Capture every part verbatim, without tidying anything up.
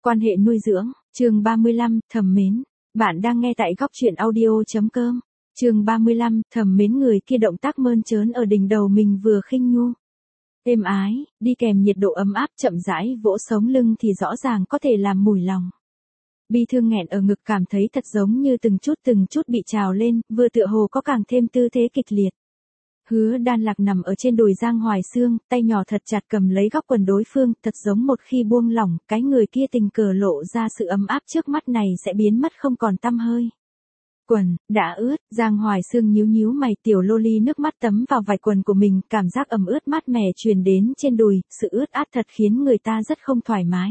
Quan hệ nuôi dưỡng, chương ba mươi lăm, thầm mến. Bạn đang nghe tại góc truyện audio.com. Chương ba mươi lăm, thầm mến. Người kia động tác mơn trớn ở đỉnh đầu mình vừa khinh nhu, êm ái, đi kèm nhiệt độ ấm áp chậm rãi vỗ sống lưng thì rõ ràng có thể làm mùi lòng. Bi thương nghẹn ở ngực cảm thấy thật giống như từng chút từng chút bị trào lên, vừa tựa hồ có càng thêm tư thế kịch liệt. Hứa Đan Lạc nằm ở trên đùi Giang Hoài Xương, tay nhỏ thật chặt cầm lấy góc quần đối phương, thật giống một khi buông lỏng, cái người kia tình cờ lộ ra sự ấm áp trước mắt này sẽ biến mất không còn tăm hơi. Quần, đã ướt, Giang Hoài Xương nhíu nhíu mày, tiểu loli nước mắt tấm vào vải quần của mình, cảm giác ẩm ướt mát mẻ truyền đến trên đùi, sự ướt át thật khiến người ta rất không thoải mái.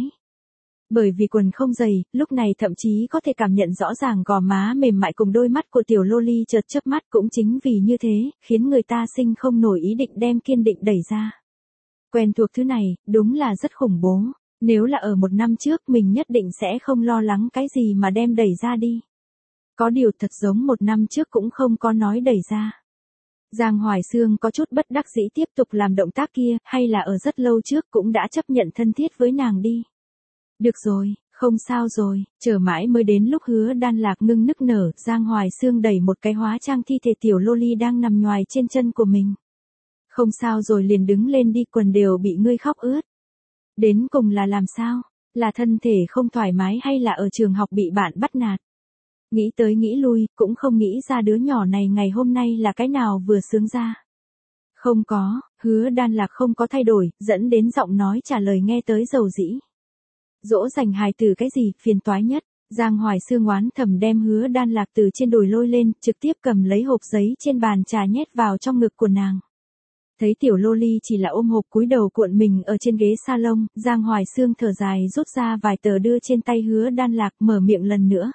Bởi vì quần không dày, lúc này thậm chí có thể cảm nhận rõ ràng gò má mềm mại cùng đôi mắt của tiểu loli chợt chớp mắt, cũng chính vì như thế, khiến người ta sinh không nổi ý định đem kiên định đẩy ra. Quen thuộc thứ này, đúng là rất khủng bố, nếu là ở một năm trước mình nhất định sẽ không lo lắng cái gì mà đem đẩy ra đi. Có điều thật giống một năm trước cũng không có nói đẩy ra. Giang Hoài Xương có chút bất đắc dĩ tiếp tục làm động tác kia, hay là ở rất lâu trước cũng đã chấp nhận thân thiết với nàng đi. Được rồi, không sao rồi, chờ mãi mới đến lúc Hứa Đan Lạc ngưng nức nở, Giang Hoài Xương đẩy một cái hóa trang thi thể tiểu loli đang nằm nhoài trên chân của mình. Không sao rồi liền đứng lên đi, quần đều bị ngươi khóc ướt. Đến cùng là làm sao? Là thân thể không thoải mái hay là ở trường học bị bạn bắt nạt? Nghĩ tới nghĩ lui, cũng không nghĩ ra đứa nhỏ này ngày hôm nay là cái nào vừa sướng ra. Không có, Hứa Đan Lạc không có thay đổi, dẫn đến giọng nói trả lời nghe tới dầu dĩ. Dỗ dành hài tử cái gì, phiền toái nhất. Giang Hoài Xương oán thầm đem Hứa Đan Lạc từ trên đùi lôi lên, trực tiếp cầm lấy hộp giấy trên bàn trà nhét vào trong ngực của nàng. Thấy tiểu loli chỉ là ôm hộp cúi đầu cuộn mình ở trên ghế salon, Giang Hoài Xương thở dài rút ra vài tờ đưa trên tay Hứa Đan Lạc, mở miệng lần nữa.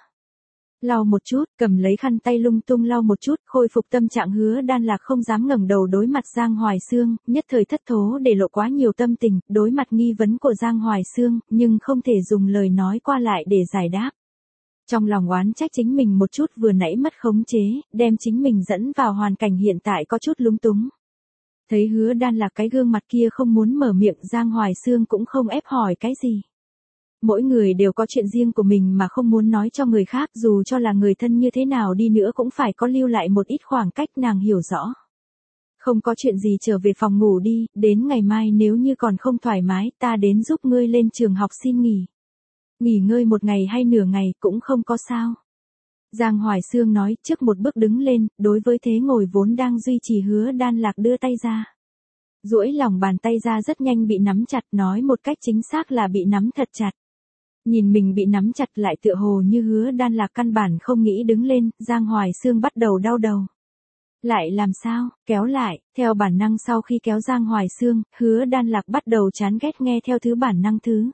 Lau một chút, cầm lấy khăn tay lung tung lau một chút, khôi phục tâm trạng. Hứa Đan Lạc không dám ngẩng đầu đối mặt Giang Hoài Xương, nhất thời thất thố để lộ quá nhiều tâm tình, đối mặt nghi vấn của Giang Hoài Xương, nhưng không thể dùng lời nói qua lại để giải đáp. Trong lòng oán trách chính mình một chút vừa nãy mất khống chế, đem chính mình dẫn vào hoàn cảnh hiện tại có chút lúng túng. Thấy Hứa Đan Lạc cái gương mặt kia không muốn mở miệng, Giang Hoài Xương cũng không ép hỏi cái gì. Mỗi người đều có chuyện riêng của mình mà không muốn nói cho người khác, dù cho là người thân như thế nào đi nữa cũng phải có lưu lại một ít khoảng cách, nàng hiểu rõ. Không có chuyện gì, trở về phòng ngủ đi, đến ngày mai nếu như còn không thoải mái, ta đến giúp ngươi lên trường học xin nghỉ. Nghỉ ngơi một ngày hay nửa ngày cũng không có sao. Giang Hoài Xương nói, trước một bước đứng lên, đối với thế ngồi vốn đang duy trì Hứa Đan Lạc đưa tay ra. Duỗi lòng bàn tay ra rất nhanh bị nắm chặt, nói một cách chính xác là bị nắm thật chặt. Nhìn mình bị nắm chặt lại tựa hồ như Hứa Đan Lạc căn bản không nghĩ đứng lên, Giang Hoài Xương bắt đầu đau đầu. Lại làm sao, kéo lại, theo bản năng sau khi kéo Giang Hoài Xương, Hứa Đan Lạc bắt đầu chán ghét nghe theo thứ bản năng thứ.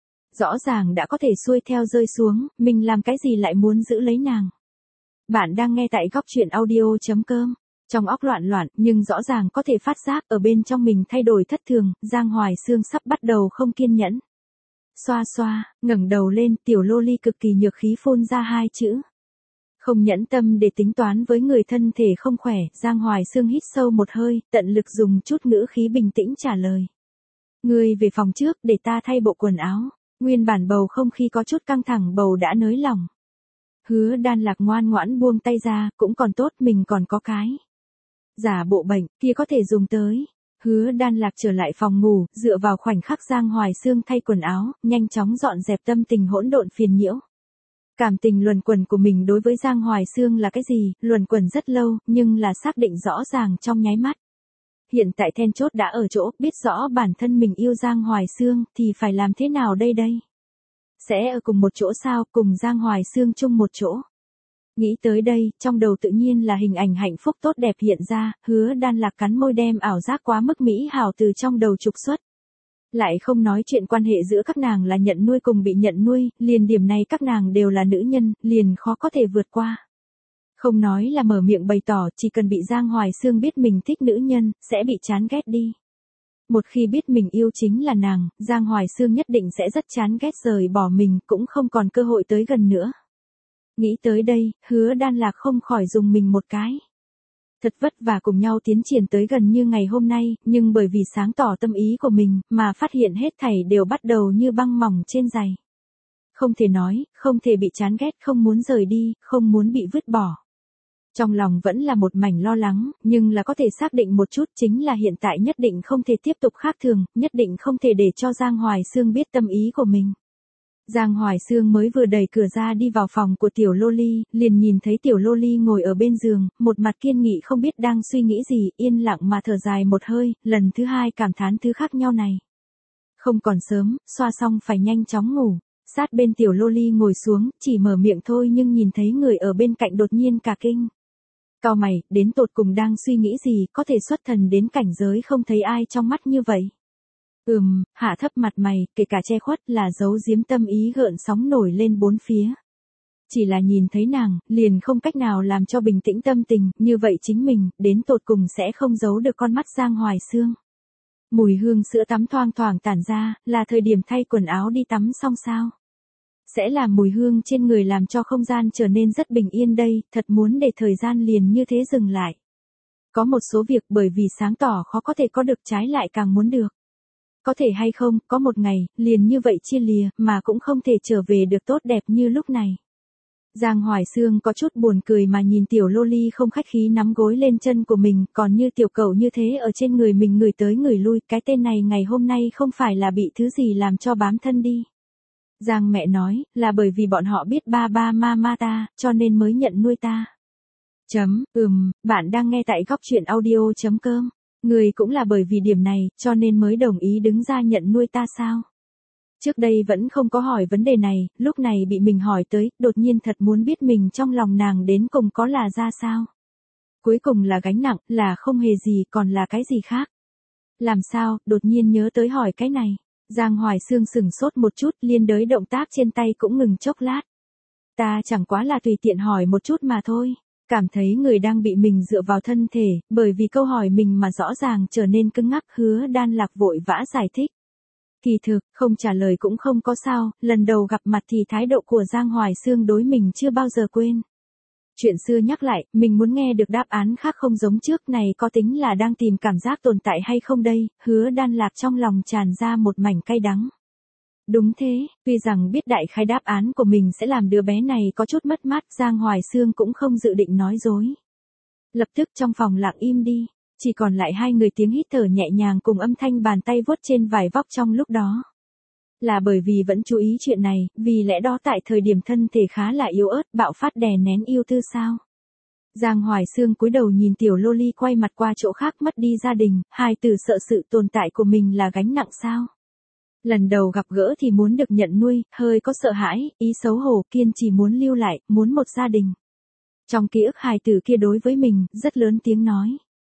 Rõ ràng đã có thể xuôi theo rơi xuống, mình làm cái gì lại muốn giữ lấy nàng. Bạn đang nghe tại góc truyện audio.com. Trong óc loạn loạn, nhưng rõ ràng có thể phát giác ở bên trong mình thay đổi thất thường, Giang Hoài Xương sắp bắt đầu không kiên nhẫn. Xoa xoa, ngẩng đầu lên, tiểu loli cực kỳ nhược khí phun ra hai chữ. Không nhẫn tâm để tính toán với người thân thể không khỏe, Giang Hoài Xương hít sâu một hơi, tận lực dùng chút ngữ khí bình tĩnh trả lời. Ngươi về phòng trước để ta thay bộ quần áo. Nguyên bản bầu không khí có chút căng thẳng, bầu đã nới lỏng. Hứa Đan Lạc ngoan ngoãn buông tay ra, cũng còn tốt mình còn có cái giả bộ bệnh kia có thể dùng tới. Hứa Đan Lạc trở lại phòng ngủ, dựa vào khoảnh khắc Giang Hoài Xương thay quần áo, nhanh chóng dọn dẹp tâm tình hỗn độn phiền nhiễu. Cảm tình luẩn quẩn của mình đối với Giang Hoài Xương là cái gì, luẩn quẩn rất lâu, nhưng là xác định rõ ràng trong nháy mắt. Hiện tại then chốt đã ở chỗ, biết rõ bản thân mình yêu Giang Hoài Xương, thì phải làm thế nào đây đây? Sẽ ở cùng một chỗ sao, cùng Giang Hoài Xương chung một chỗ? Nghĩ tới đây, trong đầu tự nhiên là hình ảnh hạnh phúc tốt đẹp hiện ra, Hứa Đan Lạc cắn môi đem ảo giác quá mức mỹ hảo từ trong đầu trục xuất. Lại không nói chuyện quan hệ giữa các nàng là nhận nuôi cùng bị nhận nuôi, liền điểm này các nàng đều là nữ nhân, liền khó có thể vượt qua. Không nói là mở miệng bày tỏ, chỉ cần bị Giang Hoài Xương biết mình thích nữ nhân, sẽ bị chán ghét đi. Một khi biết mình yêu chính là nàng, Giang Hoài Xương nhất định sẽ rất chán ghét rời bỏ mình, cũng không còn cơ hội tới gần nữa. Nghĩ tới đây, Hứa Đan Lạc không khỏi dùng mình một cái. Thật vất vả cùng nhau tiến triển tới gần như ngày hôm nay, nhưng bởi vì sáng tỏ tâm ý của mình, mà phát hiện hết thảy đều bắt đầu như băng mỏng trên giày. Không thể nói, không thể bị chán ghét, không muốn rời đi, không muốn bị vứt bỏ. Trong lòng vẫn là một mảnh lo lắng, nhưng là có thể xác định một chút chính là hiện tại nhất định không thể tiếp tục khác thường, nhất định không thể để cho Giang Hoài Xương biết tâm ý của mình. Giang Hoài Xương mới vừa đẩy cửa ra đi vào phòng của tiểu Loli, liền nhìn thấy tiểu Loli ngồi ở bên giường, một mặt kiên nghị không biết đang suy nghĩ gì, yên lặng mà thở dài một hơi, lần thứ hai cảm thán thứ khác nhau này. Không còn sớm, xoa xong phải nhanh chóng ngủ. Sát bên tiểu Loli ngồi xuống, chỉ mở miệng thôi nhưng nhìn thấy người ở bên cạnh đột nhiên cả kinh. Cau mày, đến tột cùng đang suy nghĩ gì, có thể xuất thần đến cảnh giới không thấy ai trong mắt như vậy. Ừm, hạ thấp mặt mày, kể cả che khuất là giấu giếm tâm ý gợn sóng nổi lên bốn phía. Chỉ là nhìn thấy nàng, liền không cách nào làm cho bình tĩnh tâm tình, như vậy chính mình, đến tột cùng sẽ không giấu được con mắt Giang Hoài Xương. Mùi hương sữa tắm thoang thoảng tản ra, là thời điểm thay quần áo đi tắm xong sao? Sẽ là mùi hương trên người làm cho không gian trở nên rất bình yên đây, thật muốn để thời gian liền như thế dừng lại. Có một số việc bởi vì sáng tỏ khó có thể có được trái lại càng muốn được. Có thể hay không, có một ngày, liền như vậy chia lìa, mà cũng không thể trở về được tốt đẹp như lúc này. Giang Hoài Xương có chút buồn cười mà nhìn tiểu Loli không khách khí nắm gối lên chân của mình, còn như tiểu cẩu như thế ở trên người mình người tới người lui, cái tên này ngày hôm nay không phải là bị thứ gì làm cho bám thân đi. Giang mẹ nói, là bởi vì bọn họ biết ba ba mama ta, cho nên mới nhận nuôi ta. Chấm, ừm, bạn đang nghe tại góc truyện audio chấm com. Người cũng là bởi vì điểm này, cho nên mới đồng ý đứng ra nhận nuôi ta sao? Trước đây vẫn không có hỏi vấn đề này, lúc này bị mình hỏi tới, đột nhiên thật muốn biết mình trong lòng nàng đến cùng có là ra sao. Cuối cùng là gánh nặng, là không hề gì, còn là cái gì khác. Làm sao, đột nhiên nhớ tới hỏi cái này. Giang Hoài Xương sừng sốt một chút, liên đới động tác trên tay cũng ngừng chốc lát. Ta chẳng quá là tùy tiện hỏi một chút mà thôi. Cảm thấy người đang bị mình dựa vào thân thể, bởi vì câu hỏi mình mà rõ ràng trở nên cứng ngắc. Hứa Đan Lạc vội vã giải thích. Kỳ thực, không trả lời cũng không có sao, lần đầu gặp mặt thì thái độ của Giang Hoài Xương đối mình chưa bao giờ quên. Chuyện xưa nhắc lại, mình muốn nghe được đáp án khác không giống trước này, có tính là đang tìm cảm giác tồn tại hay không đây. Hứa Đan Lạc trong lòng tràn ra một mảnh cay đắng. Đúng thế, tuy rằng biết đại khái đáp án của mình sẽ làm đứa bé này có chút mất mát, Giang Hoài Xương cũng không dự định nói dối. Lập tức trong phòng lặng im đi, chỉ còn lại hai người tiếng hít thở nhẹ nhàng cùng âm thanh bàn tay vuốt trên vải vóc trong lúc đó. Là bởi vì vẫn chú ý chuyện này, vì lẽ đó tại thời điểm thân thể khá là yếu ớt, bạo phát đè nén yêu tư sao? Giang Hoài Xương cúi đầu nhìn tiểu Loli quay mặt qua chỗ khác mất đi gia đình, hai từ sợ sự tồn tại của mình là gánh nặng sao? Lần đầu gặp gỡ thì muốn được nhận nuôi, hơi có sợ hãi, ý xấu hổ, kiên trì muốn lưu lại, muốn một gia đình. Trong ký ức hài tử kia đối với mình, rất lớn tiếng nói.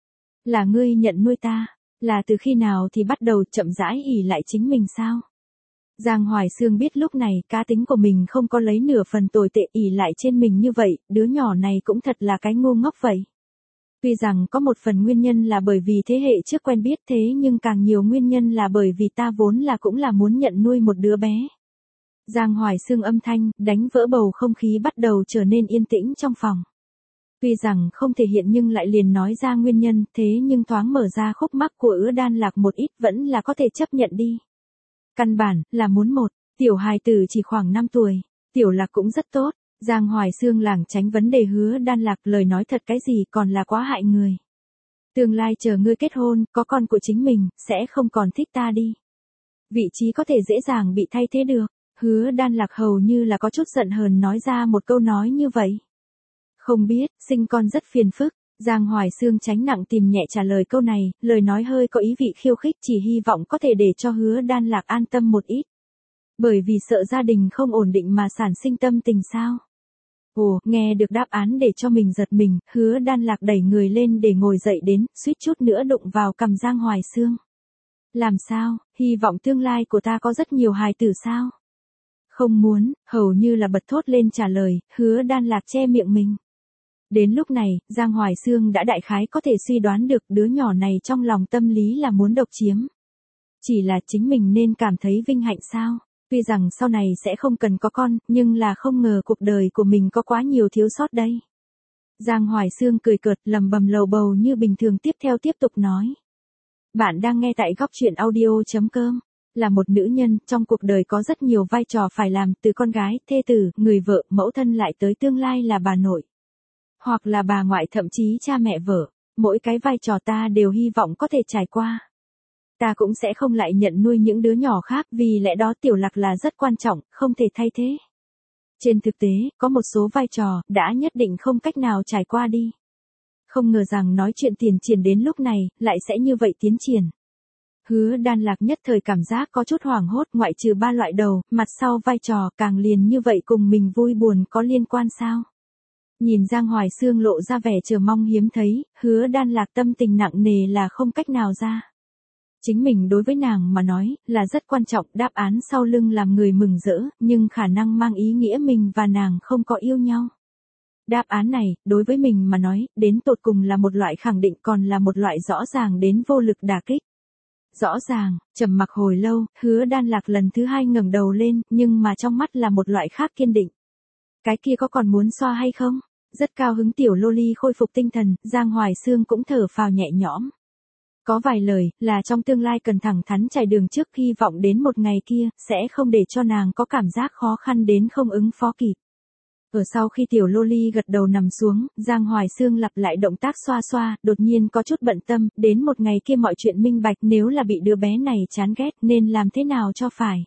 Là ngươi nhận nuôi ta, là từ khi nào thì bắt đầu chậm rãi ỷ lại chính mình sao? Giang Hoài Xương biết lúc này cá tính của mình không có lấy nửa phần tồi tệ ỷ lại trên mình như vậy, đứa nhỏ này cũng thật là cái ngu ngốc vậy. Tuy rằng có một phần nguyên nhân là bởi vì thế hệ trước quen biết thế nhưng càng nhiều nguyên nhân là bởi vì ta vốn là cũng là muốn nhận nuôi một đứa bé. Giang Hoài Xương âm thanh, đánh vỡ bầu không khí bắt đầu trở nên yên tĩnh trong phòng. Tuy rằng không thể hiện nhưng lại liền nói ra nguyên nhân thế nhưng thoáng mở ra khúc mắc của Hứa Đan Lạc một ít vẫn là có thể chấp nhận đi. Căn bản, là muốn một, tiểu hài tử chỉ khoảng năm tuổi, tiểu Lạc cũng rất tốt. Giang Hoài Xương lảng tránh vấn đề Hứa Đan Lạc lời nói thật cái gì còn là quá hại người. Tương lai chờ ngươi kết hôn, có con của chính mình, sẽ không còn thích ta đi. Vị trí có thể dễ dàng bị thay thế được. Hứa Đan Lạc hầu như là có chút giận hờn nói ra một câu nói như vậy. Không biết, sinh con rất phiền phức. Giang Hoài Xương tránh nặng tìm nhẹ trả lời câu này, lời nói hơi có ý vị khiêu khích chỉ hy vọng có thể để cho Hứa Đan Lạc an tâm một ít. Bởi vì sợ gia đình không ổn định mà sản sinh tâm tình sao? Ồ, nghe được đáp án để cho mình giật mình, Hứa Đan Lạc đẩy người lên để ngồi dậy đến, suýt chút nữa đụng vào cằm Giang Hoài Xương. Làm sao, hy vọng tương lai của ta có rất nhiều hài tử sao? Không muốn, hầu như là bật thốt lên trả lời, Hứa Đan Lạc che miệng mình. Đến lúc này, Giang Hoài Xương đã đại khái có thể suy đoán được đứa nhỏ này trong lòng tâm lý là muốn độc chiếm. Chỉ là chính mình nên cảm thấy vinh hạnh sao? Tuy rằng sau này sẽ không cần có con, nhưng là không ngờ cuộc đời của mình có quá nhiều thiếu sót đây. Giang Hoài Xương cười cợt lầm bầm lầu bầu như bình thường tiếp theo tiếp tục nói. Bạn đang nghe tại góc truyện audio chấm com. Là một nữ nhân, trong cuộc đời có rất nhiều vai trò phải làm, từ con gái, thê tử, người vợ, mẫu thân lại tới tương lai là bà nội. Hoặc là bà ngoại, thậm chí cha mẹ vợ. Mỗi cái vai trò ta đều hy vọng có thể trải qua. Ta cũng sẽ không lại nhận nuôi những đứa nhỏ khác, vì lẽ đó Tiểu Lạc là rất quan trọng, không thể thay thế. Trên thực tế, có một số vai trò, đã nhất định không cách nào trải qua đi. Không ngờ rằng nói chuyện tiền triển đến lúc này, lại sẽ như vậy tiến triển. Hứa Đan Lạc nhất thời cảm giác có chút hoảng hốt, ngoại trừ ba loại đầu, mặt sau vai trò, càng liền như vậy cùng mình vui buồn có liên quan sao? Nhìn Giang Hoài Xương lộ ra vẻ chờ mong hiếm thấy, Hứa Đan Lạc tâm tình nặng nề là không cách nào ra. Chính mình đối với nàng mà nói, là rất quan trọng, đáp án sau lưng làm người mừng rỡ, nhưng khả năng mang ý nghĩa mình và nàng không có yêu nhau. Đáp án này, đối với mình mà nói, đến tột cùng là một loại khẳng định, còn là một loại rõ ràng đến vô lực đả kích. Rõ ràng, trầm mặc hồi lâu, Hứa Đan Lạc lần thứ hai ngẩng đầu lên, nhưng mà trong mắt là một loại khác kiên định. Cái kia có còn muốn xoa hay không? Rất cao hứng tiểu loli khôi phục tinh thần, Giang Hoài Xương cũng thở phào nhẹ nhõm. Có vài lời, là trong tương lai cần thẳng thắn trải đường trước, hy vọng đến một ngày kia, sẽ không để cho nàng có cảm giác khó khăn đến không ứng phó kịp. Ở sau khi tiểu loli gật đầu nằm xuống, Giang Hoài Xương lặp lại động tác xoa xoa, đột nhiên có chút bận tâm, đến một ngày kia mọi chuyện minh bạch, nếu là bị đứa bé này chán ghét, nên làm thế nào cho phải.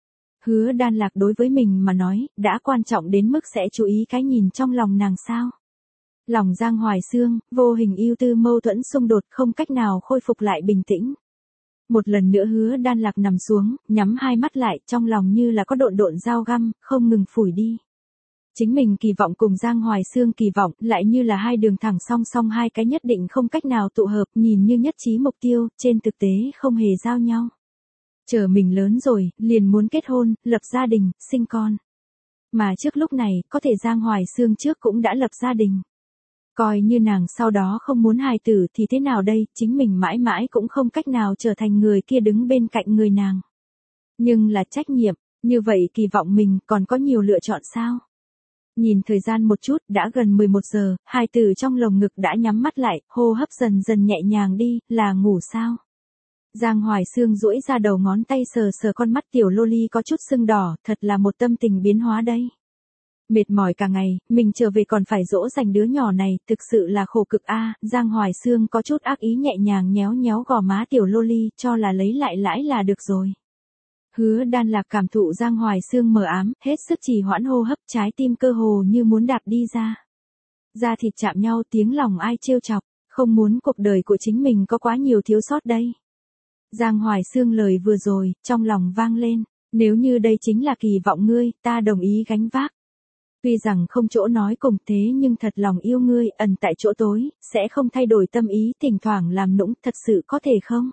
Hứa Đan Lạc đối với mình mà nói, đã quan trọng đến mức sẽ chú ý cái nhìn trong lòng nàng sao. Lòng Giang Hoài Xương, vô hình ưu tư mâu thuẫn xung đột, không cách nào khôi phục lại bình tĩnh. Một lần nữa Hứa Đan Lạc nằm xuống, nhắm hai mắt lại, trong lòng như là có độn độn dao găm, không ngừng phủi đi. Chính mình kỳ vọng cùng Giang Hoài Xương kỳ vọng, lại như là hai đường thẳng song song, hai cái nhất định không cách nào tụ hợp, nhìn như nhất trí mục tiêu, trên thực tế không hề giao nhau. Chờ mình lớn rồi, liền muốn kết hôn, lập gia đình, sinh con. Mà trước lúc này, có thể Giang Hoài Xương trước cũng đã lập gia đình. Coi như nàng sau đó không muốn hài tử thì thế nào đây, chính mình mãi mãi cũng không cách nào trở thành người kia đứng bên cạnh người nàng. Nhưng là trách nhiệm, như vậy kỳ vọng mình còn có nhiều lựa chọn sao? Nhìn thời gian một chút, đã gần mười một giờ, hài tử trong lồng ngực đã nhắm mắt lại, hô hấp dần dần nhẹ nhàng đi, là ngủ sao? Giang Hoài Xương duỗi ra đầu ngón tay sờ sờ con mắt tiểu loli có chút sưng đỏ, thật là một tâm tình biến hóa đây. Mệt mỏi cả ngày, mình trở về còn phải dỗ dành đứa nhỏ này, thực sự là khổ cực a. Giang Hoài Xương có chút ác ý nhẹ nhàng nhéo nhéo gò má tiểu loli, cho là lấy lại lãi là được rồi. Hứa Đan Lạc cảm thụ Giang Hoài Xương mờ ám, hết sức trì hoãn hô hấp, trái tim cơ hồ như muốn đạp đi ra. Da thịt chạm nhau, tiếng lòng ai trêu chọc, không muốn cuộc đời của chính mình có quá nhiều thiếu sót đây. Giang Hoài Xương lời vừa rồi, trong lòng vang lên, nếu như đây chính là kỳ vọng ngươi, ta đồng ý gánh vác. Tuy rằng không chỗ nói cùng thế nhưng thật lòng yêu ngươi, ẩn tại chỗ tối, sẽ không thay đổi tâm ý, thỉnh thoảng làm nũng, thật sự có thể không?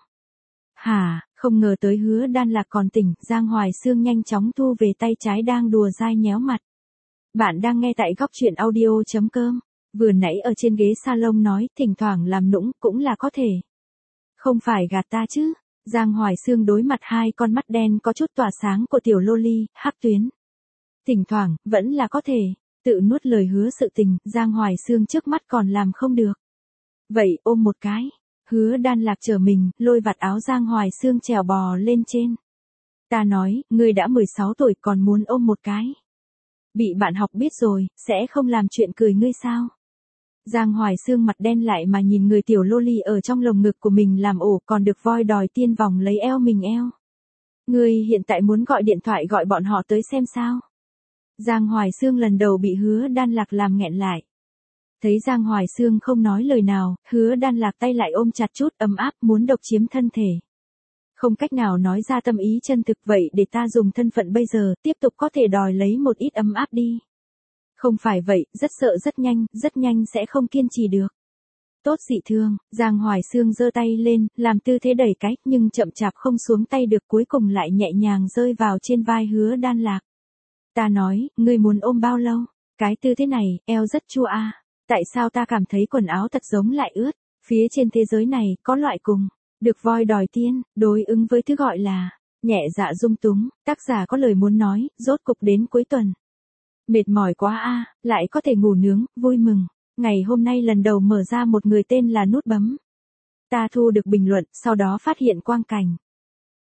Hả, không ngờ tới Hứa Đan Lạc còn tỉnh, Giang Hoài Xương nhanh chóng thu về tay trái đang đùa dai nhéo mặt. Bạn đang nghe tại góc chuyện audio chấm com, vừa nãy ở trên ghế salon nói, thỉnh thoảng làm nũng, cũng là có thể. Không phải gạt ta chứ? Giang Hoài Xương đối mặt hai con mắt đen có chút tỏa sáng của tiểu loli, hắc tuyến. Thỉnh thoảng, vẫn là có thể, tự nuốt lời hứa sự tình, Giang Hoài Xương trước mắt còn làm không được. Vậy, ôm một cái. Hứa Đan Lạc chờ mình, lôi vạt áo Giang Hoài Xương trèo bò lên trên. Ta nói, ngươi đã mười sáu tuổi còn muốn ôm một cái. Bị bạn học biết rồi, sẽ không làm chuyện cười ngươi sao? Giang Hoài Xương mặt đen lại mà nhìn người tiểu loli ở trong lồng ngực của mình làm ổ, còn được voi đòi tiên vòng lấy eo mình eo. Ngươi hiện tại muốn gọi điện thoại gọi bọn họ tới xem sao? Giang Hoài Xương lần đầu bị Hứa Đan Lạc làm nghẹn lại. Thấy Giang Hoài Xương không nói lời nào, Hứa Đan Lạc tay lại ôm chặt chút, ấm áp, muốn độc chiếm thân thể. Không cách nào nói ra tâm ý chân thực, vậy để ta dùng thân phận bây giờ, tiếp tục có thể đòi lấy một ít ấm áp đi. Không phải vậy, rất sợ rất nhanh, rất nhanh sẽ không kiên trì được. Tốt dị thương, Giang Hoài Xương giơ tay lên, làm tư thế đẩy cách, nhưng chậm chạp không xuống tay được, cuối cùng lại nhẹ nhàng rơi vào trên vai Hứa Đan Lạc. Ta nói, ngươi muốn ôm bao lâu? Cái tư thế này, eo rất chua a. Tại sao ta cảm thấy quần áo thật giống lại ướt? Phía trên thế giới này, có loại cùng, được voi đòi tiên, đối ứng với thứ gọi là, nhẹ dạ dung túng, tác giả có lời muốn nói, rốt cục đến cuối tuần. Mệt mỏi quá a, lại có thể ngủ nướng, vui mừng. Ngày hôm nay lần đầu mở ra một người tên là nút bấm. Ta thu được bình luận, sau đó phát hiện quang cảnh.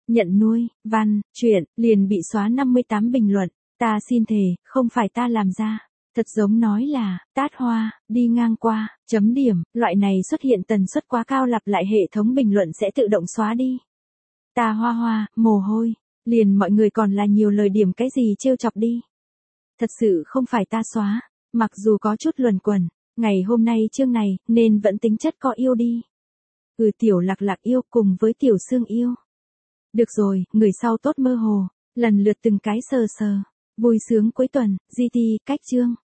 Nhận nuôi, văn, chuyện, liền bị xóa năm mươi tám bình luận. Ta xin thề, không phải ta làm ra. Thật giống nói là, tát hoa, đi ngang qua, chấm điểm, loại này xuất hiện tần suất quá cao lặp lại hệ thống bình luận sẽ tự động xóa đi. Ta hoa hoa, mồ hôi, liền mọi người còn là nhiều lời điểm cái gì trêu chọc đi. Thật sự không phải ta xóa, mặc dù có chút luẩn quẩn, ngày hôm nay chương này, nên vẫn tính chất có yêu đi. Ừ tiểu lạc lạc yêu cùng với tiểu xương yêu. Được rồi, người sau tốt mơ hồ, lần lượt từng cái sờ sờ. Vui sướng cuối tuần, giê tê, cách chương.